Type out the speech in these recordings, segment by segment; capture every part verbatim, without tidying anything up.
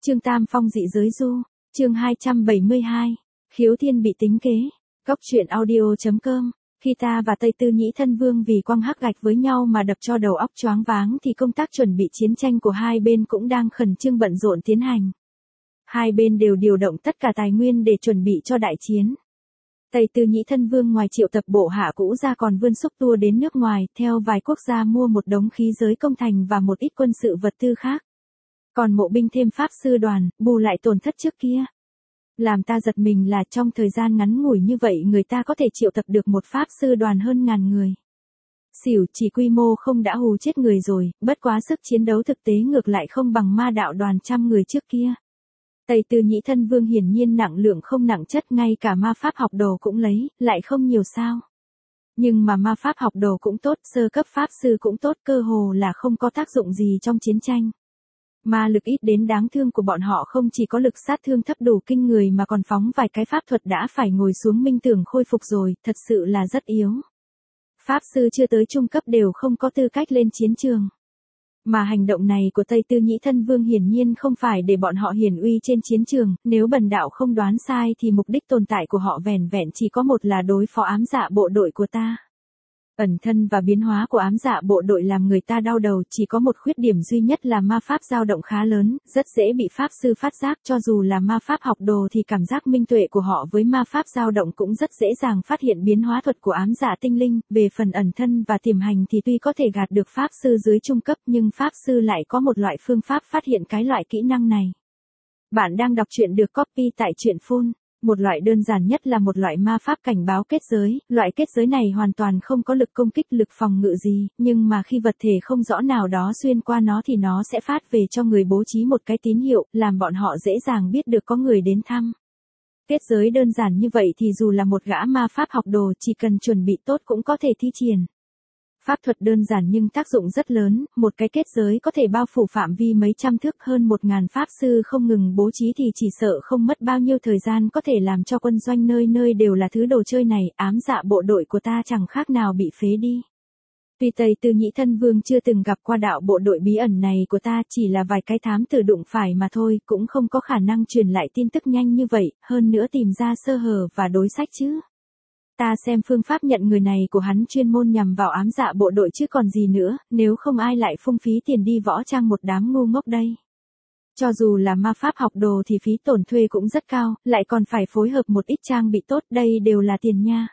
Chương Tam Phong dị giới du, chương hai trăm bảy mươi hai, khiếu thiên bị tính kế, góc truyện audio.com, khi ta và Tây Tư Nhĩ Thân Vương vì quăng hắc gạch với nhau mà đập cho đầu óc choáng váng thì công tác chuẩn bị chiến tranh của hai bên cũng đang khẩn trương bận rộn tiến hành. Hai bên đều điều động tất cả tài nguyên để chuẩn bị cho đại chiến. Tây Tư Nhĩ Thân Vương ngoài triệu tập bộ hạ cũ ra còn vươn xúc tua đến nước ngoài, theo vài quốc gia mua một đống khí giới công thành và một ít quân sự vật tư khác. Còn mộ binh thêm pháp sư đoàn, bù lại tổn thất trước kia. Làm ta giật mình là trong thời gian ngắn ngủi như vậy người ta có thể triệu tập được một pháp sư đoàn hơn ngàn người. Xỉu, chỉ quy mô không đã hù chết người rồi, bất quá sức chiến đấu thực tế ngược lại không bằng ma đạo đoàn trăm người trước kia. Tây Tư Nhĩ Thân Vương hiển nhiên nặng lượng không nặng chất, ngay cả ma pháp học đồ cũng lấy, lại không nhiều sao. Nhưng mà ma pháp học đồ cũng tốt, sơ cấp pháp sư cũng tốt, cơ hồ là không có tác dụng gì trong chiến tranh. Ma lực ít đến đáng thương của bọn họ không chỉ có lực sát thương thấp đủ kinh người mà còn phóng vài cái pháp thuật đã phải ngồi xuống minh tưởng khôi phục rồi, thật sự là rất yếu. Pháp sư chưa tới trung cấp đều không có tư cách lên chiến trường. Mà hành động này của Tây Tư Nhĩ Thân Vương hiển nhiên không phải để bọn họ hiển uy trên chiến trường, nếu bần đạo không đoán sai thì mục đích tồn tại của họ vẻn vẹn chỉ có một là đối phó ám dạ bộ đội của ta. Ẩn thân và biến hóa của ám dạ bộ đội làm người ta đau đầu, chỉ có một khuyết điểm duy nhất là ma pháp dao động khá lớn, rất dễ bị pháp sư phát giác, cho dù là ma pháp học đồ thì cảm giác minh tuệ của họ với ma pháp dao động cũng rất dễ dàng phát hiện biến hóa thuật của ám dạ tinh linh. Về phần ẩn thân và tiềm hành thì tuy có thể gạt được pháp sư dưới trung cấp nhưng pháp sư lại có một loại phương pháp phát hiện cái loại kỹ năng này. Bạn đang đọc truyện được copy tại truyện phun. Một loại đơn giản nhất là một loại ma pháp cảnh báo kết giới, loại kết giới này hoàn toàn không có lực công kích, lực phòng ngự gì, nhưng mà khi vật thể không rõ nào đó xuyên qua nó thì nó sẽ phát về cho người bố trí một cái tín hiệu, làm bọn họ dễ dàng biết được có người đến thăm. Kết giới đơn giản như vậy thì dù là một gã ma pháp học đồ chỉ cần chuẩn bị tốt cũng có thể thi triển. Pháp thuật đơn giản nhưng tác dụng rất lớn, một cái kết giới có thể bao phủ phạm vi mấy trăm thước, hơn một ngàn pháp sư không ngừng bố trí thì chỉ sợ không mất bao nhiêu thời gian có thể làm cho quân doanh nơi nơi đều là thứ đồ chơi này. Ám dạ bộ đội của ta chẳng khác nào bị phế đi. Tuy Tây Tư Nhĩ Thân Vương chưa từng gặp qua đạo bộ đội bí ẩn này của ta, chỉ là vài cái thám tử đụng phải mà thôi, cũng không có khả năng truyền lại tin tức nhanh như vậy, hơn nữa tìm ra sơ hở và đối sách chứ. Ta xem phương pháp nhận người này của hắn chuyên môn nhằm vào ám dạ bộ đội chứ còn gì nữa, nếu không ai lại phung phí tiền đi võ trang một đám ngu ngốc đây. Cho dù là ma pháp học đồ thì phí tổn thuê cũng rất cao, lại còn phải phối hợp một ít trang bị tốt, đây đều là tiền nha.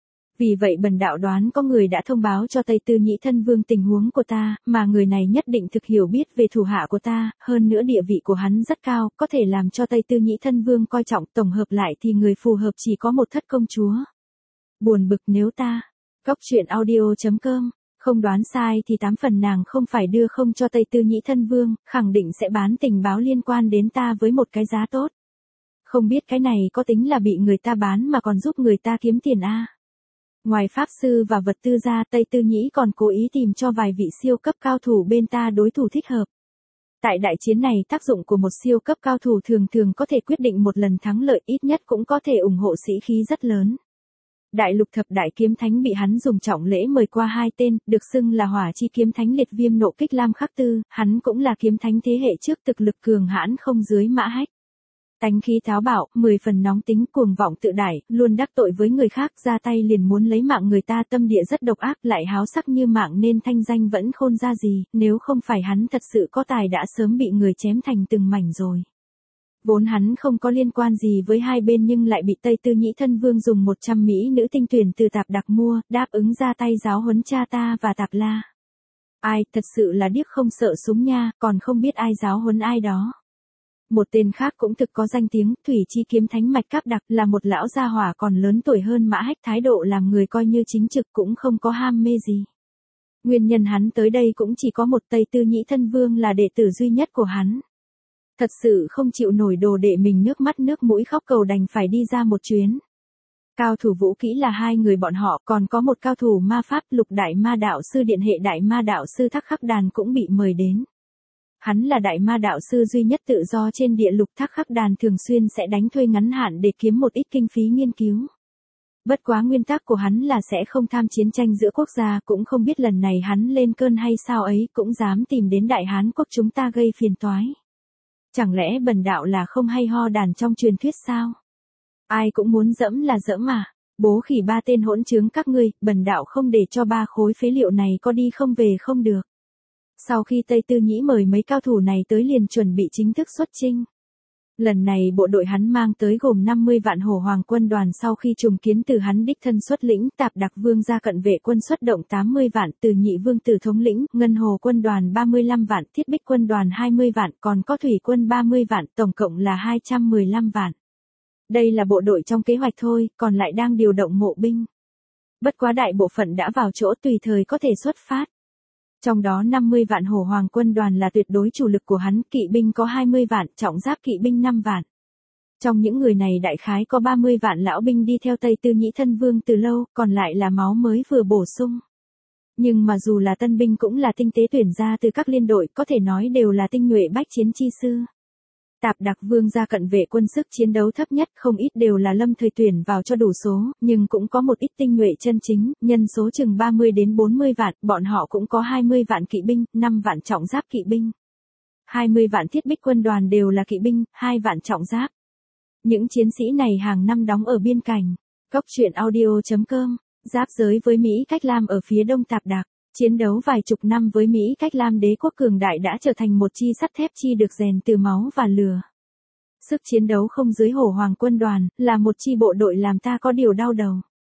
Vì vậy bần đạo đoán có người đã thông báo cho Tây Tư Nhĩ Thân Vương tình huống của ta, mà người này nhất định thực hiểu biết về thủ hạ của ta, hơn nữa địa vị của hắn rất cao, có thể làm cho Tây Tư Nhĩ Thân Vương coi trọng. Tổng hợp lại thì người phù hợp chỉ có một thất công chúa. Buồn bực nếu ta, góc truyện audio.com, không đoán sai thì tám phần nàng không phải đưa không cho Tây Tư Nhĩ Thân Vương, khẳng định sẽ bán tình báo liên quan đến ta với một cái giá tốt. Không biết cái này có tính là bị người ta bán mà còn giúp người ta kiếm tiền a. Ngoài pháp sư và vật tư ra, Tây Tư Nhĩ còn cố ý tìm cho vài vị siêu cấp cao thủ bên ta đối thủ thích hợp. Tại đại chiến này tác dụng của một siêu cấp cao thủ thường thường có thể quyết định một lần thắng lợi, ít nhất cũng có thể ủng hộ sĩ khí rất lớn. Đại lục thập đại kiếm thánh bị hắn dùng trọng lễ mời qua hai tên, được xưng là hỏa chi kiếm thánh liệt viêm nộ kích Lam Khắc Tư, hắn cũng là kiếm thánh thế hệ trước, thực lực cường hãn không dưới Mã Hách. Tánh khí táo bạo, mười phần nóng tính, cuồng vọng tự đại, luôn đắc tội với người khác, ra tay liền muốn lấy mạng người ta, tâm địa rất độc ác, lại háo sắc như mạng nên thanh danh vẫn khôn ra gì, nếu không phải hắn thật sự có tài đã sớm bị người chém thành từng mảnh rồi. Vốn hắn không có liên quan gì với hai bên nhưng lại bị Tây Tư Nhĩ Thân Vương dùng một trăm mỹ nữ tinh tuyển từ Tạp Đặc mua, đáp ứng ra tay giáo huấn cha ta và Tạp La. Ai, thật sự là điếc không sợ súng nha, còn không biết ai giáo huấn ai đó. Một tên khác cũng thực có danh tiếng, Thủy Chi Kiếm Thánh Mạch Cáp Đặc, là một lão gia hỏa còn lớn tuổi hơn Mã Hách, thái độ làm người coi như chính trực, cũng không có ham mê gì. Nguyên nhân hắn tới đây cũng chỉ có một, Tây Tư Nhĩ Thân Vương là đệ tử duy nhất của hắn. Thật sự không chịu nổi đồ đệ mình nước mắt nước mũi khóc cầu đành phải đi ra một chuyến. Cao thủ vũ kỹ là hai người bọn họ, còn có một cao thủ ma pháp, Lục Đại Ma Đạo Sư Điện hệ Đại Ma Đạo Sư Thắc Khắc Đàn cũng bị mời đến. Hắn là Đại Ma Đạo Sư duy nhất tự do trên địa lục, Thắc Khắc Đàn thường xuyên sẽ đánh thuê ngắn hạn để kiếm một ít kinh phí nghiên cứu. Bất quá nguyên tắc của hắn là sẽ không tham chiến tranh giữa quốc gia, cũng không biết lần này hắn lên cơn hay sao ấy, cũng dám tìm đến Đại Hán quốc chúng ta gây phiền toái. Chẳng lẽ bần đạo là không hay ho đàn trong truyền thuyết sao? Ai cũng muốn dẫm là dẫm à? Bố khỉ ba tên hỗn trướng các ngươi, bần đạo không để cho ba khối phế liệu này có đi không về không được. Sau khi Tây Tư Nhĩ mời mấy cao thủ này tới liền chuẩn bị chính thức xuất chinh. Lần này bộ đội hắn mang tới gồm năm mươi vạn hổ hoàng quân đoàn sau khi trùng kiến từ hắn đích thân xuất lĩnh, Tạp Đặc Vương ra cận vệ quân xuất động tám mươi vạn, từ Nhị Vương tử thống lĩnh, Ngân Hồ quân đoàn ba mươi lăm vạn, Thiết Bích quân đoàn hai mươi vạn, còn có thủy quân ba mươi vạn, tổng cộng là hai trăm mười lăm vạn. Đây là bộ đội trong kế hoạch thôi, còn lại đang điều động mộ binh. Bất quá đại bộ phận đã vào chỗ tùy thời có thể xuất phát. Trong đó năm mươi vạn hổ hoàng quân đoàn là tuyệt đối chủ lực của hắn, kỵ binh có hai mươi vạn, trọng giáp kỵ binh năm vạn. Trong những người này đại khái có ba mươi vạn lão binh đi theo Tây Tư Nhĩ thân vương từ lâu, còn lại là máu mới vừa bổ sung. Nhưng mà dù là tân binh cũng là tinh tế tuyển ra từ các liên đội, có thể nói đều là tinh nhuệ bách chiến chi sư. Tạp Đặc Vương ra cận vệ quân sức chiến đấu thấp nhất, không ít đều là lâm thời tuyển vào cho đủ số, nhưng cũng có một ít tinh nhuệ chân chính, nhân số chừng ba mươi đến bốn mươi vạn, bọn họ cũng có hai mươi vạn kỵ binh, năm vạn trọng giáp kỵ binh. hai mươi vạn Thiết Bích quân đoàn đều là kỵ binh, hai vạn trọng giáp. Những chiến sĩ này hàng năm đóng ở biên cảnh. Cốc truyện audio chấm com, giáp giới với Mỹ Cách Lam ở phía đông Tạp Đặc. Chiến đấu vài chục năm với Mỹ Cách Lam đế quốc cường đại đã trở thành một chi sắt thép chi được rèn từ máu và lửa. Sức chiến đấu không dưới hổ hoàng quân đoàn, là một chi bộ đội làm ta có điều đau đầu.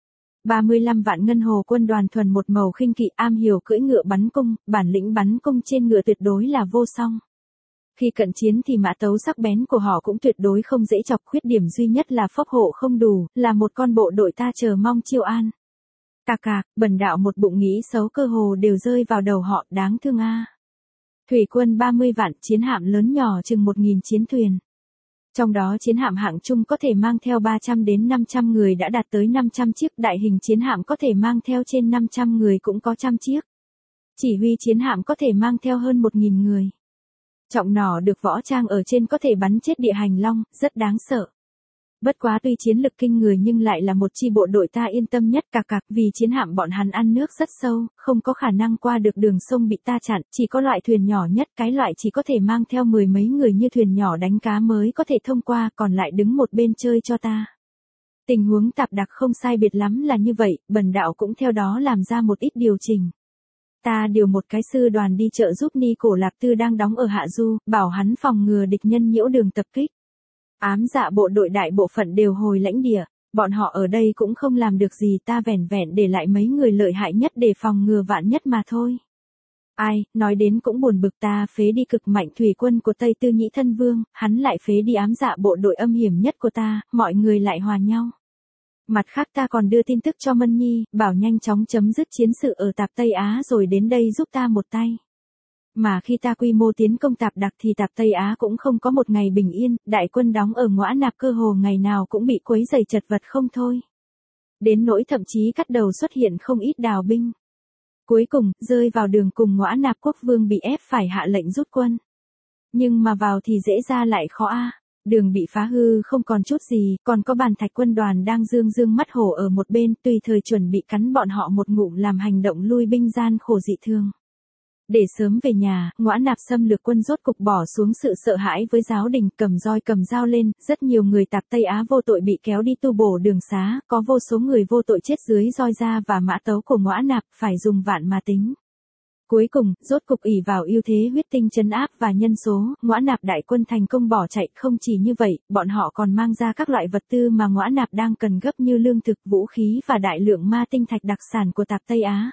ba mươi lăm vạn Ngân Hồ quân đoàn thuần một màu khinh kỵ, am hiểu cưỡi ngựa bắn cung, bản lĩnh bắn cung trên ngựa tuyệt đối là vô song. Khi cận chiến thì mã tấu sắc bén của họ cũng tuyệt đối không dễ chọc, khuyết điểm duy nhất là phốc hộ không đủ, là một con bộ đội ta chờ mong chiêu an. Cà cà, bần đạo một bụng nghĩ xấu cơ hồ đều rơi vào đầu họ, đáng thương a. Thủy quân ba mươi vạn, chiến hạm lớn nhỏ chừng một nghìn chiến thuyền. Trong đó chiến hạm hạng trung có thể mang theo ba trăm đến năm trăm người đã đạt tới năm trăm chiếc, đại hình chiến hạm có thể mang theo trên năm trăm người cũng có trăm chiếc. Chỉ huy chiến hạm có thể mang theo hơn một nghìn người. Trọng nỏ được võ trang ở trên có thể bắn chết địa hành long, rất đáng sợ. Bất quá tuy chiến lực kinh người nhưng lại là một chi bộ đội ta yên tâm nhất cạc cạc, vì chiến hạm bọn hắn ăn nước rất sâu, không có khả năng qua được đường sông bị ta chặn, chỉ có loại thuyền nhỏ nhất, cái loại chỉ có thể mang theo mười mấy người như thuyền nhỏ đánh cá mới có thể thông qua, còn lại đứng một bên chơi cho ta. Tình huống Tạp Đặc không sai biệt lắm là như vậy, bần đạo cũng theo đó làm ra một ít điều chỉnh. Ta điều một cái sư đoàn đi trợ giúp Ni Cổ Lạp Tư đang đóng ở Hạ Du, bảo hắn phòng ngừa địch nhân nhiễu đường tập kích. Ám dạ bộ đội đại bộ phận đều hồi lãnh địa, bọn họ ở đây cũng không làm được gì, ta vẻn vẹn để lại mấy người lợi hại nhất để phòng ngừa vạn nhất mà thôi. Ai, nói đến cũng buồn bực, ta phế đi cực mạnh thủy quân của Tây Tư Nhĩ thân vương, hắn lại phế đi ám dạ bộ đội âm hiểm nhất của ta, mọi người lại hòa nhau. Mặt khác ta còn đưa tin tức cho Mân Nhi, bảo nhanh chóng chấm dứt chiến sự ở Tạp Tây Á rồi đến đây giúp ta một tay. Mà khi ta quy mô tiến công Tạp Đặc thì Tạp Tây Á cũng không có một ngày bình yên, đại quân đóng ở Ngõa Nạp cơ hồ ngày nào cũng bị quấy rầy chật vật không thôi. Đến nỗi thậm chí cắt đầu xuất hiện không ít đào binh. Cuối cùng, rơi vào đường cùng Ngõa Nạp quốc vương bị ép phải hạ lệnh rút quân. Nhưng mà vào thì dễ ra lại khó a. Đường bị phá hư không còn chút gì, còn có Bàn Thạch quân đoàn đang dương dương mắt hổ ở một bên, tùy thời chuẩn bị cắn bọn họ một ngụm làm hành động lui binh gian khổ dị thường. Để sớm về nhà, Ngõa Nạp xâm lược quân rốt cục bỏ xuống sự sợ hãi với giáo đình, cầm roi cầm dao lên, rất nhiều người Tạp Tây Á vô tội bị kéo đi tu bổ đường xá, có vô số người vô tội chết dưới roi da và mã tấu của Ngõa Nạp, phải dùng vạn mà tính. Cuối cùng, rốt cục ỷ vào ưu thế huyết tinh trấn áp và nhân số, Ngõa Nạp đại quân thành công bỏ chạy, không chỉ như vậy, bọn họ còn mang ra các loại vật tư mà Ngõa Nạp đang cần gấp như lương thực, vũ khí và đại lượng ma tinh thạch đặc sản của Tạp Tây Á.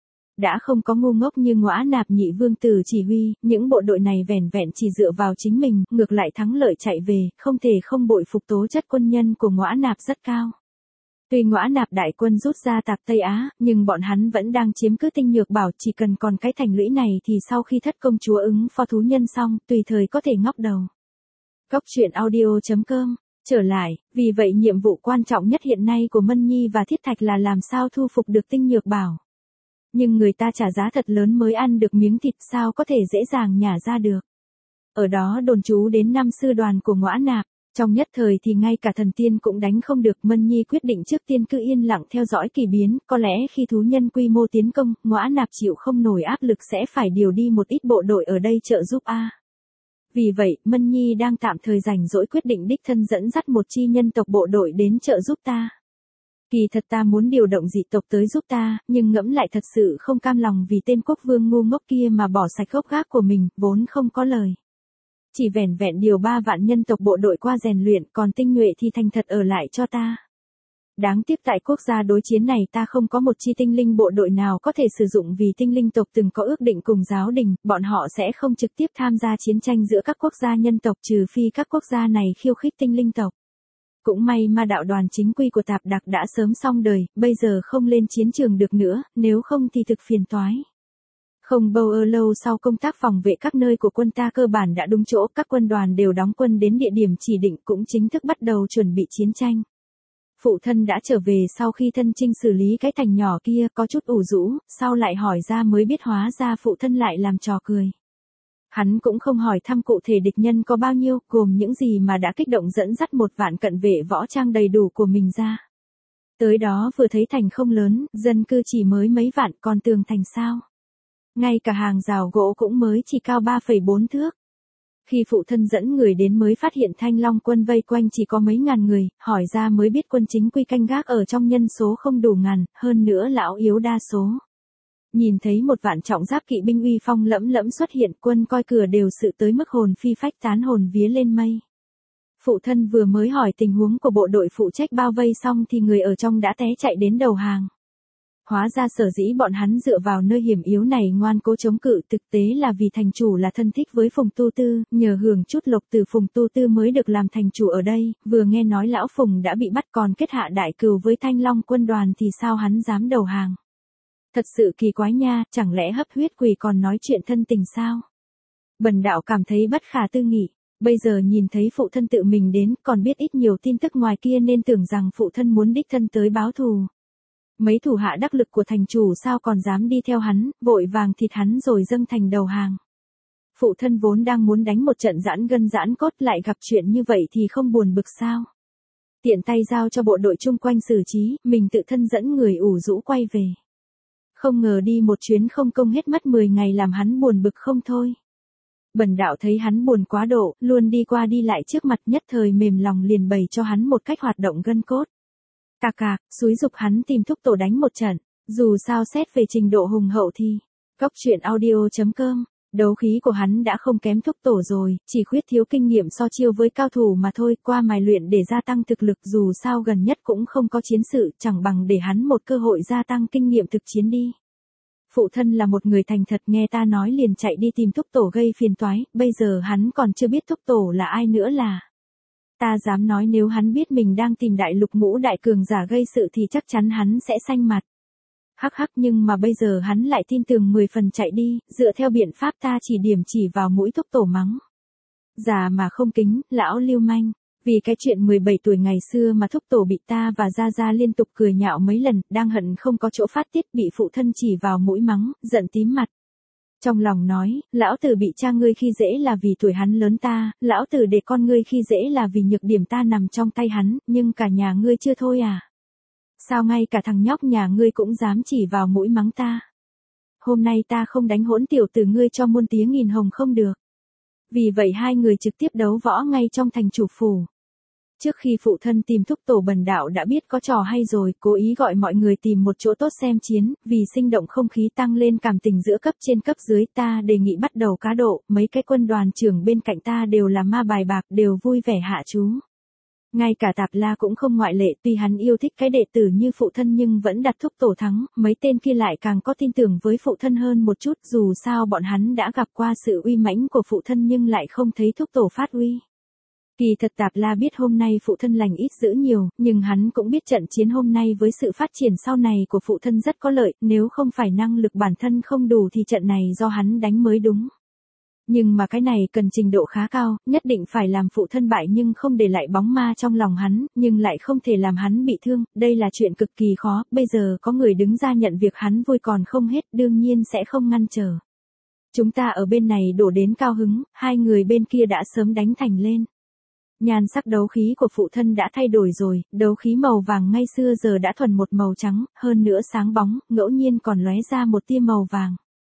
Đã không có ngu ngốc như Ngõa Nạp nhị vương tử chỉ huy, những bộ đội này vẻn vẹn chỉ dựa vào chính mình, ngược lại thắng lợi chạy về, không thể không bội phục tố chất quân nhân của Ngõa Nạp rất cao. Tuy Ngõa Nạp đại quân rút ra Tạp Tây Á, nhưng bọn hắn vẫn đang chiếm cứ Tinh Nhược Bảo, chỉ cần còn cái thành lũy này thì sau khi thất công chúa ứng phó thú nhân xong, tùy thời có thể ngóc đầu. Cốc truyện audio chấm com, trở lại, vì vậy nhiệm vụ quan trọng nhất hiện nay của Mân Nhi và Thiết Thạch là làm sao thu phục được Tinh Nhược Bảo. Nhưng người ta trả giá thật lớn mới ăn được miếng thịt, sao có thể dễ dàng nhả ra được. Ở đó đồn trú đến năm sư đoàn của Ngõa Nạp. Trong nhất thời thì ngay cả thần tiên cũng đánh không được, Mân Nhi quyết định trước tiên cứ yên lặng theo dõi kỳ biến, có lẽ khi thú nhân quy mô tiến công, Ngõa Nạp chịu không nổi áp lực sẽ phải điều đi một ít bộ đội ở đây trợ giúp a. Vì vậy, Mân Nhi đang tạm thời rảnh rỗi quyết định đích thân dẫn dắt một chi nhân tộc bộ đội đến trợ giúp ta. Kỳ thật ta muốn điều động dị tộc tới giúp ta, nhưng ngẫm lại thật sự không cam lòng vì tên quốc vương ngu ngốc kia mà bỏ sạch gốc gác của mình, vốn không có lời. Chỉ vẻn vẹn điều ba vạn nhân tộc bộ đội qua rèn luyện, còn tinh nhuệ thì thành thật ở lại cho ta. Đáng tiếc tại quốc gia đối chiến này ta không có một chi tinh linh bộ đội nào có thể sử dụng vì tinh linh tộc từng có ước định cùng giáo đình, bọn họ sẽ không trực tiếp tham gia chiến tranh giữa các quốc gia nhân tộc trừ phi các quốc gia này khiêu khích tinh linh tộc. Cũng may mà đạo đoàn chính quy của Tạp Đặc đã sớm xong đời, bây giờ không lên chiến trường được nữa, nếu không thì thực phiền toái. Không bao lâu sau công tác phòng vệ các nơi của quân ta cơ bản đã đúng chỗ, các quân đoàn đều đóng quân đến địa điểm chỉ định cũng chính thức bắt đầu chuẩn bị chiến tranh. Phụ thân đã trở về sau khi thân chinh xử lý cái thành nhỏ kia, có chút ủ rũ, sau lại hỏi ra mới biết hóa ra phụ thân lại làm trò cười. Hắn cũng không hỏi thăm cụ thể địch nhân có bao nhiêu, gồm những gì mà đã kích động dẫn dắt một vạn cận vệ võ trang đầy đủ của mình ra. Tới đó vừa thấy thành không lớn, dân cư chỉ mới mấy vạn, còn tường thành sao? Ngay cả hàng rào gỗ cũng mới chỉ cao ba phẩy bốn thước. Khi phụ thân dẫn người đến mới phát hiện Thanh Long quân vây quanh chỉ có mấy ngàn người, hỏi ra mới biết quân chính quy canh gác ở trong nhân số không đủ ngàn, hơn nữa lão yếu đa số. Nhìn thấy một vạn trọng giáp kỵ binh uy phong lẫm lẫm xuất hiện, quân coi cửa đều sự tới mức hồn phi phách tán, hồn vía lên mây. Phụ thân vừa mới hỏi tình huống của bộ đội phụ trách bao vây xong thì người ở trong đã té chạy đến đầu hàng. Hóa ra sở dĩ bọn hắn dựa vào nơi hiểm yếu này ngoan cố chống cự thực tế là vì thành chủ là thân thích với Phùng Tu Tư, nhờ hưởng chút lộc từ Phùng Tu Tư mới được làm thành chủ ở đây, vừa nghe nói lão Phùng đã bị bắt còn kết hạ đại cừu với Thanh Long quân đoàn thì sao hắn dám đầu hàng. Thật sự kỳ quái nha, chẳng lẽ hấp huyết quỷ còn nói chuyện thân tình sao? Bần đạo cảm thấy bất khả tư nghị, bây giờ nhìn thấy phụ thân tự mình đến, còn biết ít nhiều tin tức ngoài kia nên tưởng rằng phụ thân muốn đích thân tới báo thù. Mấy thủ hạ đắc lực của thành chủ sao còn dám đi theo hắn, vội vàng thịt hắn rồi dâng thành đầu hàng. Phụ thân vốn đang muốn đánh một trận giãn gân giãn cốt, lại gặp chuyện như vậy thì không buồn bực sao? Tiện tay giao cho bộ đội chung quanh xử trí, mình tự thân dẫn người ủ rũ quay về. Không ngờ đi một chuyến không công hết mất mười ngày làm hắn buồn bực không thôi. Bần đạo thấy hắn buồn quá độ, luôn đi qua đi lại trước mặt, nhất thời mềm lòng liền bày cho hắn một cách hoạt động gân cốt. Cạc cạc, xúi dục hắn tìm thúc tổ đánh một trận, dù sao xét về trình độ hùng hậu thì, Cóc truyện audio chấm com, đấu khí của hắn đã không kém thúc tổ rồi, chỉ khuyết thiếu kinh nghiệm so chiêu với cao thủ mà thôi, qua mài luyện để gia tăng thực lực, dù sao gần nhất cũng không có chiến sự, chẳng bằng để hắn một cơ hội gia tăng kinh nghiệm thực chiến đi. Phụ thân là một người thành thật, nghe ta nói liền chạy đi tìm thúc tổ gây phiền toái, bây giờ hắn còn chưa biết thúc tổ là ai nữa là. Ta dám nói nếu hắn biết mình đang tìm đại lục ngũ đại cường giả gây sự thì chắc chắn hắn sẽ xanh mặt. Hắc hắc, nhưng mà bây giờ hắn lại tin tưởng mười phần chạy đi, dựa theo biện pháp ta chỉ điểm chỉ vào mũi thúc tổ mắng. Già mà không kính, lão lưu manh, vì cái chuyện mười bảy tuổi ngày xưa mà thúc tổ bị ta và Gia Gia liên tục cười nhạo mấy lần, đang hận không có chỗ phát tiết, bị phụ thân chỉ vào mũi mắng, giận tím mặt. Trong lòng nói, lão tử bị cha ngươi khi dễ là vì tuổi hắn lớn ta, lão tử để con ngươi khi dễ là vì nhược điểm ta nằm trong tay hắn, nhưng cả nhà ngươi chưa thôi à? Sao ngay cả thằng nhóc nhà ngươi cũng dám chỉ vào mũi mắng ta? Hôm nay ta không đánh hỗn tiểu tử ngươi cho muôn tiếng nghìn hồng không được. Vì vậy hai người trực tiếp đấu võ ngay trong thành chủ phủ. Trước khi phụ thân tìm thúc tổ, bần đạo đã biết có trò hay rồi, cố ý gọi mọi người tìm một chỗ tốt xem chiến, vì sinh động không khí tăng lên cảm tình giữa cấp trên cấp dưới, ta đề nghị bắt đầu cá độ, mấy cái quân đoàn trưởng bên cạnh ta đều là ma bài bạc, đều vui vẻ hạ chú. Ngay cả Tạp La cũng không ngoại lệ, tuy hắn yêu thích cái đệ tử như phụ thân nhưng vẫn đặt thúc tổ thắng, mấy tên kia lại càng có tin tưởng với phụ thân hơn một chút, dù sao bọn hắn đã gặp qua sự uy mãnh của phụ thân nhưng lại không thấy thúc tổ phát uy. Kỳ thật Tạp La biết hôm nay phụ thân lành ít dữ nhiều, nhưng hắn cũng biết trận chiến hôm nay với sự phát triển sau này của phụ thân rất có lợi, nếu không phải năng lực bản thân không đủ thì trận này do hắn đánh mới đúng. Nhưng mà cái này cần trình độ khá cao, nhất định phải làm phụ thân bại nhưng không để lại bóng ma trong lòng hắn, nhưng lại không thể làm hắn bị thương, đây là chuyện cực kỳ khó, bây giờ có người đứng ra nhận việc hắn vui còn không hết, đương nhiên sẽ không ngăn trở. Chúng ta ở bên này đổ đến cao hứng, hai người bên kia đã sớm đánh thành lên. Nhan sắc đấu khí của phụ thân đã thay đổi rồi, đấu khí màu vàng ngay xưa giờ đã thuần một màu trắng, hơn nữa sáng bóng, ngẫu nhiên còn lóe ra một tia màu vàng.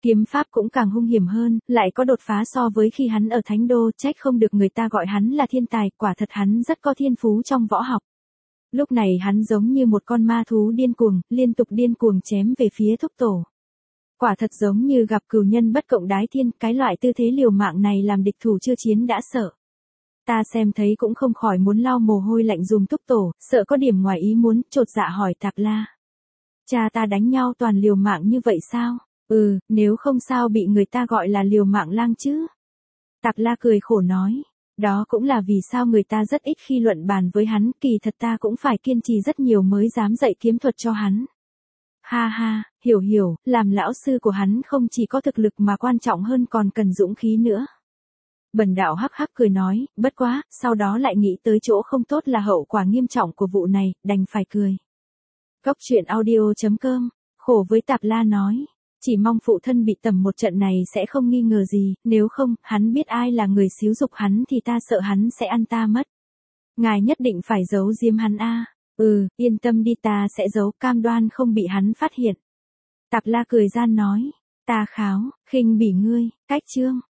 Kiếm pháp cũng càng hung hiểm hơn, lại có đột phá so với khi hắn ở Thánh Đô, trách không được người ta gọi hắn là thiên tài, quả thật hắn rất có thiên phú trong võ học. Lúc này hắn giống như một con ma thú điên cuồng, liên tục điên cuồng chém về phía thúc tổ. Quả thật giống như gặp cừu nhân bất cộng đái thiên, cái loại tư thế liều mạng này làm địch thủ chưa chiến đã sợ. Ta xem thấy cũng không khỏi muốn lau mồ hôi lạnh dùm thúc tổ, sợ có điểm ngoài ý muốn, chột dạ hỏi Tạp La. Cha ta đánh nhau toàn liều mạng như vậy sao? Ừ, nếu không sao bị người ta gọi là liều mạng lang chứ? Tạp La cười khổ nói. Đó cũng là vì sao người ta rất ít khi luận bàn với hắn, kỳ thật ta cũng phải kiên trì rất nhiều mới dám dạy kiếm thuật cho hắn. Ha ha, hiểu hiểu, làm lão sư của hắn không chỉ có thực lực mà quan trọng hơn còn cần dũng khí nữa. Bần đạo hắc hắc cười nói, bất quá, sau đó lại nghĩ tới chỗ không tốt là hậu quả nghiêm trọng của vụ này, đành phải cười. Cốc truyện audio chấm com, khổ với Tạp La nói. Chỉ mong phụ thân bị tầm một trận này sẽ không nghi ngờ gì, nếu không, hắn biết ai là người xúi dục hắn thì ta sợ hắn sẽ ăn ta mất. Ngài nhất định phải giấu giếm hắn a. Ừ, yên tâm đi, ta sẽ giấu, cam đoan không bị hắn phát hiện. Tạp La cười gian nói, ta kháo, khinh bỉ ngươi, cách chương.